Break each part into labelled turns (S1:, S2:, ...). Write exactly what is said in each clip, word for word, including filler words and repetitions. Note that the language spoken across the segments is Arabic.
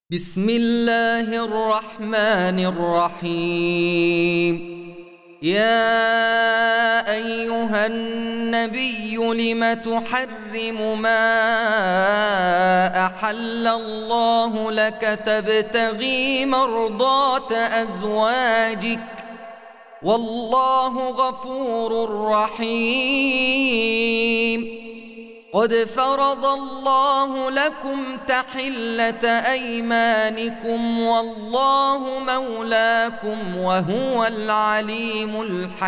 S1: بسم الله الرحمن الرحيم. يا أيها النبي لم تحرم ما أحل الله لك تبتغي مرضات أزواجك والله غفور رحيم. قد فرض الله لكم تحلة أيمانكم والله مولاكم وهو العليم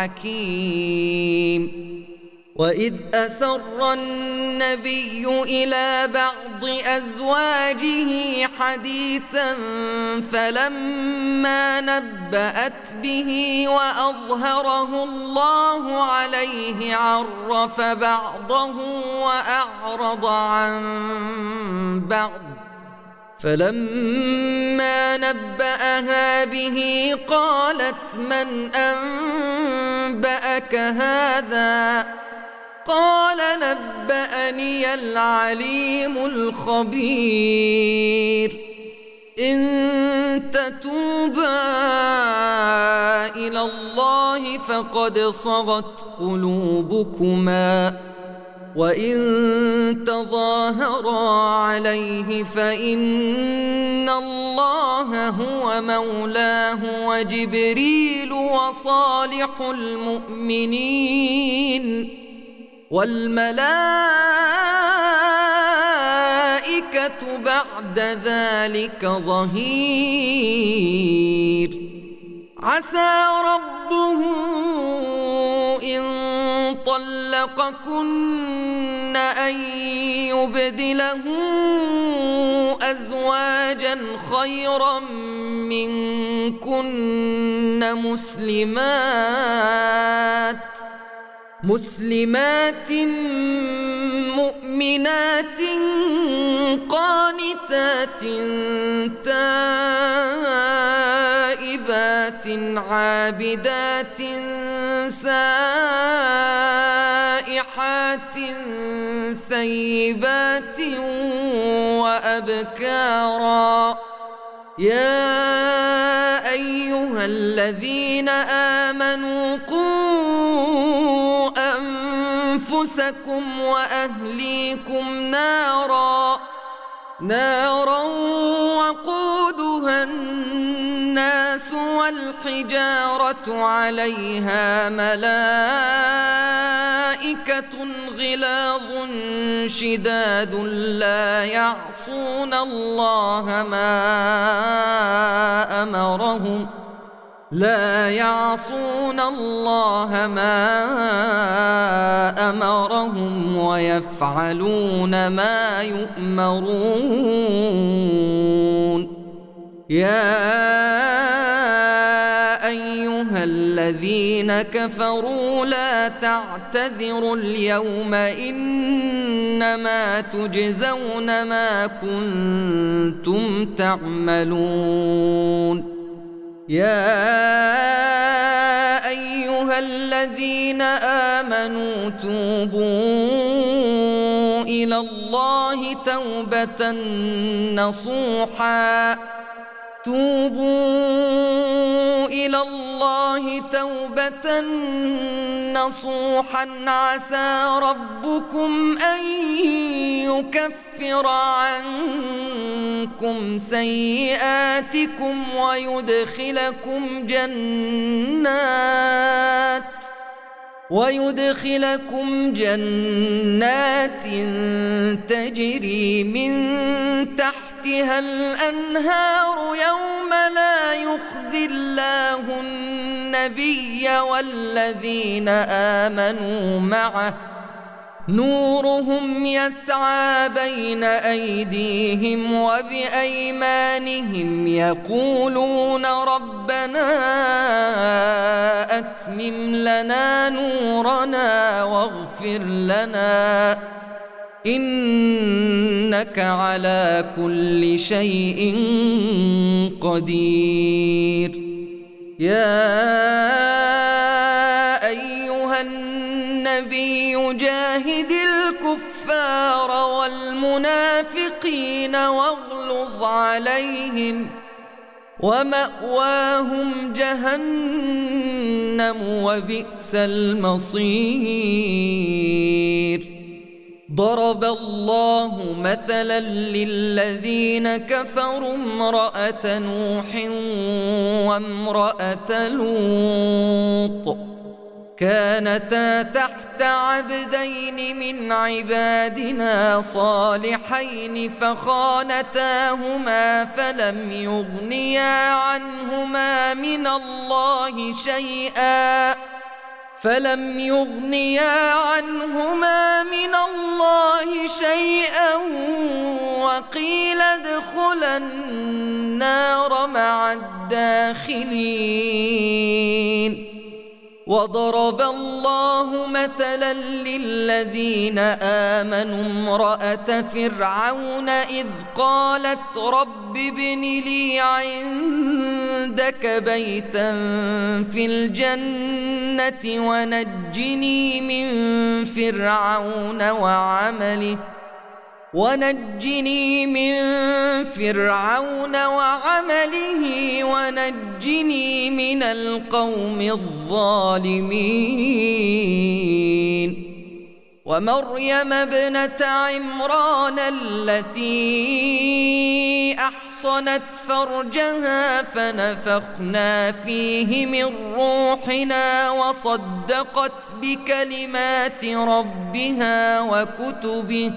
S1: الحكيم. وإذ أسر النبي إلى بعض أزواجه حديثا فلما نبأت به وأظهره الله عليه عرف بعضه وأعرض عن بعض فلما نبأها به قالت من أنبأك هذا؟ قال نبأني العليم الخبير. إن تتوبا إلى الله فقد صغت قلوبكما وإن تظاهرا عليه فإن الله هو مولاه وجبريل وصالح المؤمنين والملائكة بعد ذلك ظهير. عسى ربه إن طلقكن أن يبدله أزواجا خيرا منكن مسلمات مسلمات مؤمنات قانتات تائبات عابدات سائحات ثيبات وأبكارا. يا أيها الذين آمنوا قوا أنفسكم وأهليكم نارا نارا وقودها الناس والحجارة عليها ملائكة غلاظ شداد لا يعصون الله ما أمرهم لا يعصون الله ما أمرهم ويفعلون ما يؤمرون. يا أيها الذين كفروا لا تعتذروا اليوم إنما تجزون ما كنتم تعملون. يا أيها الذين آمنوا توبوا إلى الله توبة نصوحا توبوا إلى الله توبة نصوحا عسى ربكم أن يكفر عنكم سيئاتكم ويدخلكم جنات ويدخلكم جنات تجري من تحتها الأنهار يوم لا يخزي الله النبي والذين آمنوا معه نورهم يسعى بين أيديهم وبأيمانهم يقولون ربنا أتمم لنا نورنا واغفر لنا إنك على كل شيء قدير. يا أيها النبي جاهد الكفار والمنافقين المنافقين واغلظ عليهم ومأواهم جهنم وبئس المصير. ضرب الله مثلا للذين كفروا امرأة نوح وامرأة لوط كانتا تحت عبدين من عبادنا صالحين فخانتاهما فلم يغنيا عنهما من الله شيئا فلم يغنيا عنهما من الله شيئا وقيل ادخلا النار مع الداخلين. وضرب الله مثلا للذين آمنوا امرأة فرعون إذ قالت رب ابن لي عندك بيتا في الجنة ونجني من فرعون وعمله ونجني من فرعون وعمله ونجني من القوم الظالمين. ومريم ابنة عمران التي أحصنت فرجها فنفخنا فيه من روحنا وصدقت بكلمات ربها وكتبه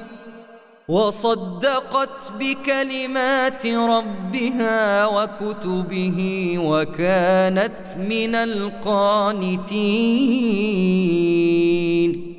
S1: وصدقت بكلمات ربها وكتبه وكانت من القانتين.